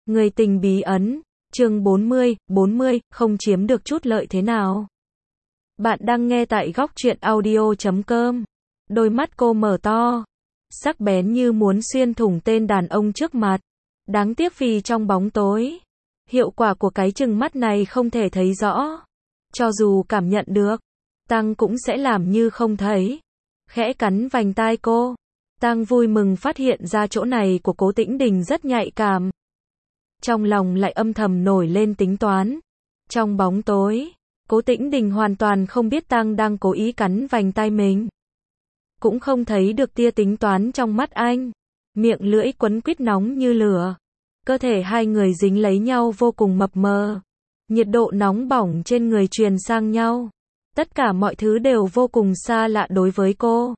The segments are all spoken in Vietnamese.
Người tình bí ẩn, chương 40, không chiếm được chút lợi thế nào. Bạn đang nghe tại góc truyện audio.com. Đôi mắt cô mở to, sắc bén như muốn xuyên thủng tên đàn ông trước mặt. Đáng tiếc vì trong bóng tối, hiệu quả của cái chừng mắt này không thể thấy rõ. Cho dù cảm nhận được, Tăng cũng sẽ làm như không thấy. Khẽ cắn vành tai cô. Tăng vui mừng phát hiện ra chỗ này của Cố Tĩnh Đình rất nhạy cảm. Trong lòng lại âm thầm nổi lên tính toán. Trong bóng tối, Cố Tĩnh Đình hoàn toàn không biết Tăng đang cố ý cắn vành tai mình. Cũng không thấy được tia tính toán trong mắt anh. Miệng lưỡi quấn quýt nóng như lửa. Cơ thể hai người dính lấy nhau vô cùng mập mờ. Nhiệt độ nóng bỏng trên người truyền sang nhau. Tất cả mọi thứ đều vô cùng xa lạ đối với cô.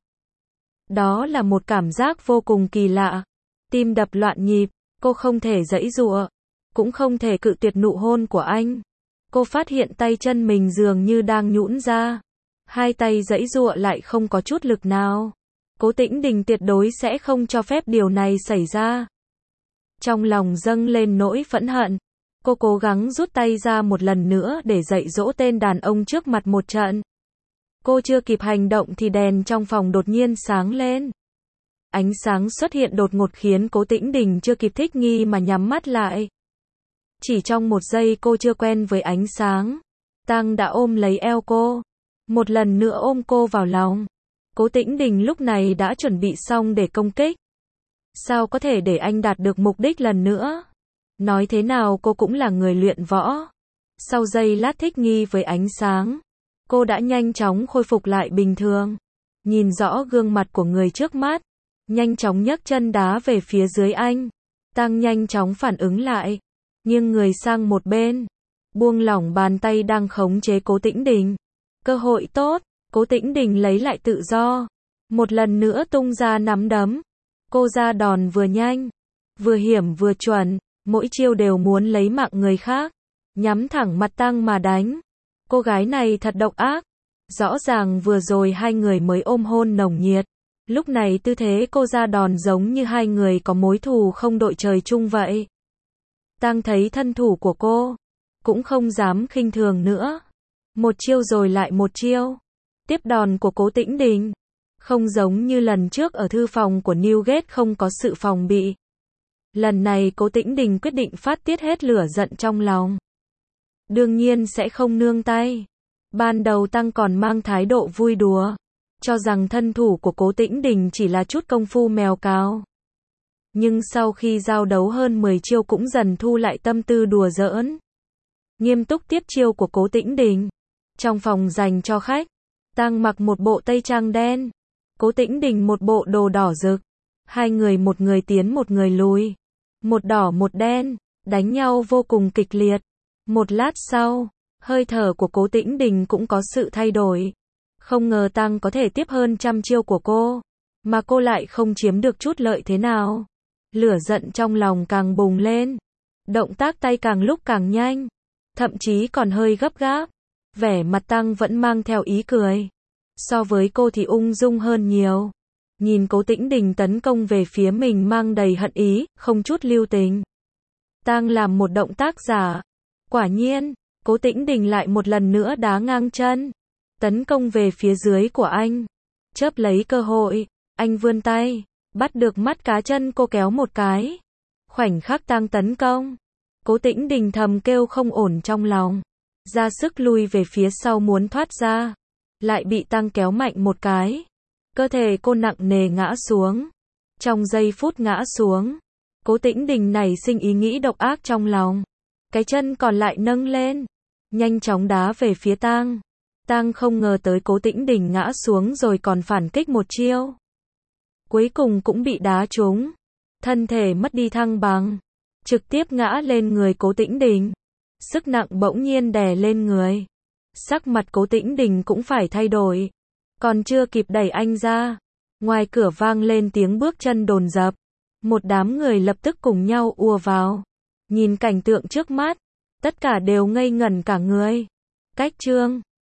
Đó là một cảm giác vô cùng kỳ lạ. Tim đập loạn nhịp, cô không thể giãy giụa, cũng không thể cự tuyệt nụ hôn của anh. Cô phát hiện tay chân mình dường như đang nhũn ra. Hai tay giãy giụa lại không có chút lực nào. Cố Tĩnh Đình tuyệt đối sẽ không cho phép điều này xảy ra. Trong lòng dâng lên nỗi phẫn hận. Cô cố gắng rút tay ra một lần nữa để dạy dỗ tên đàn ông trước mặt một trận. Cô chưa kịp hành động thì đèn trong phòng đột nhiên sáng lên. Ánh sáng xuất hiện đột ngột khiến Cố Tĩnh Đình chưa kịp thích nghi mà nhắm mắt lại. Chỉ trong một giây cô chưa quen với ánh sáng, Tăng đã ôm lấy eo cô. Một lần nữa ôm cô vào lòng. Cố Tĩnh Đình lúc này đã chuẩn bị xong để công kích. Sao có thể để anh đạt được mục đích lần nữa? Nói thế nào cô cũng là người luyện võ. Sau giây lát thích nghi với ánh sáng, cô đã nhanh chóng khôi phục lại bình thường. Nhìn rõ gương mặt của người trước mắt, nhanh chóng nhấc chân đá về phía dưới anh. Tăng nhanh chóng phản ứng lại, nghiêng người sang một bên, buông lỏng bàn tay đang khống chế Cố Tĩnh Đình. Cơ hội tốt, Cố Tĩnh Đình lấy lại tự do. Một lần nữa tung ra nắm đấm. Cô ra đòn vừa nhanh, vừa hiểm vừa chuẩn, mỗi chiêu đều muốn lấy mạng người khác. Nhắm thẳng mặt Tăng mà đánh. Cô gái này thật độc ác. Rõ ràng vừa rồi hai người mới ôm hôn nồng nhiệt. Lúc này tư thế cô ra đòn giống như hai người có mối thù không đội trời chung vậy. Tăng thấy thân thủ của cô, cũng không dám khinh thường nữa. Một chiêu rồi lại một chiêu. Tiếp đòn của Cố Tĩnh Đình. Không giống như lần trước ở thư phòng của Newgate không có sự phòng bị. Lần này Cố Tĩnh Đình quyết định phát tiết hết lửa giận trong lòng. Đương nhiên sẽ không nương tay. Ban đầu Tăng còn mang thái độ vui đùa, cho rằng thân thủ của Cố Tĩnh Đình chỉ là chút công phu mèo cào. Nhưng sau khi giao đấu hơn 10 chiêu cũng dần thu lại tâm tư đùa giỡn. Nghiêm túc tiếp chiêu của Cố Tĩnh Đình. Trong phòng dành cho khách, Tăng mặc một bộ tây trang đen, Cố Tĩnh Đình một bộ đồ đỏ rực. Hai người một người tiến một người lùi. Một đỏ một đen, đánh nhau vô cùng kịch liệt. Một lát sau, hơi thở của Cố Tĩnh Đình cũng có sự thay đổi. Không ngờ Tăng có thể tiếp hơn trăm chiêu của cô, mà cô lại không chiếm được chút lợi thế nào. Lửa giận trong lòng càng bùng lên. Động tác tay càng lúc càng nhanh, thậm chí còn hơi gấp gáp. Vẻ mặt Tăng vẫn mang theo ý cười. So với cô thì ung dung hơn nhiều. Nhìn Cố Tĩnh Đình tấn công về phía mình mang đầy hận ý, không chút lưu tình. Tăng làm một động tác giả. Quả nhiên, Cố Tĩnh Đình lại một lần nữa đá ngang chân. Tấn công về phía dưới của anh. Chớp lấy cơ hội, anh vươn tay, bắt được mắt cá chân cô kéo một cái. Khoảnh khắc Tăng tấn công, Cố Tĩnh Đình thầm kêu không ổn trong lòng. Ra sức lui về phía sau muốn thoát ra. Lại bị Tăng kéo mạnh một cái. Cơ thể cô nặng nề ngã xuống. Trong giây phút ngã xuống, Cố Tĩnh Đình nảy sinh ý nghĩ độc ác trong lòng. Cái chân còn lại nâng lên, nhanh chóng đá về phía Tăng. Tăng không ngờ tới Cố Tĩnh Đình ngã xuống rồi còn phản kích một chiêu. Cuối cùng cũng bị đá trúng. Thân thể mất đi thăng bằng, trực tiếp ngã lên người Cố Tĩnh Đình. Sức nặng bỗng nhiên đè lên người. Sắc mặt Cố Tĩnh Đình cũng phải thay đổi. Còn chưa kịp đẩy anh ra, ngoài cửa vang lên tiếng bước chân dồn dập. Một đám người lập tức cùng nhau ùa vào. Nhìn cảnh tượng trước mắt, tất cả đều ngây ngẩn cả người. Cách chương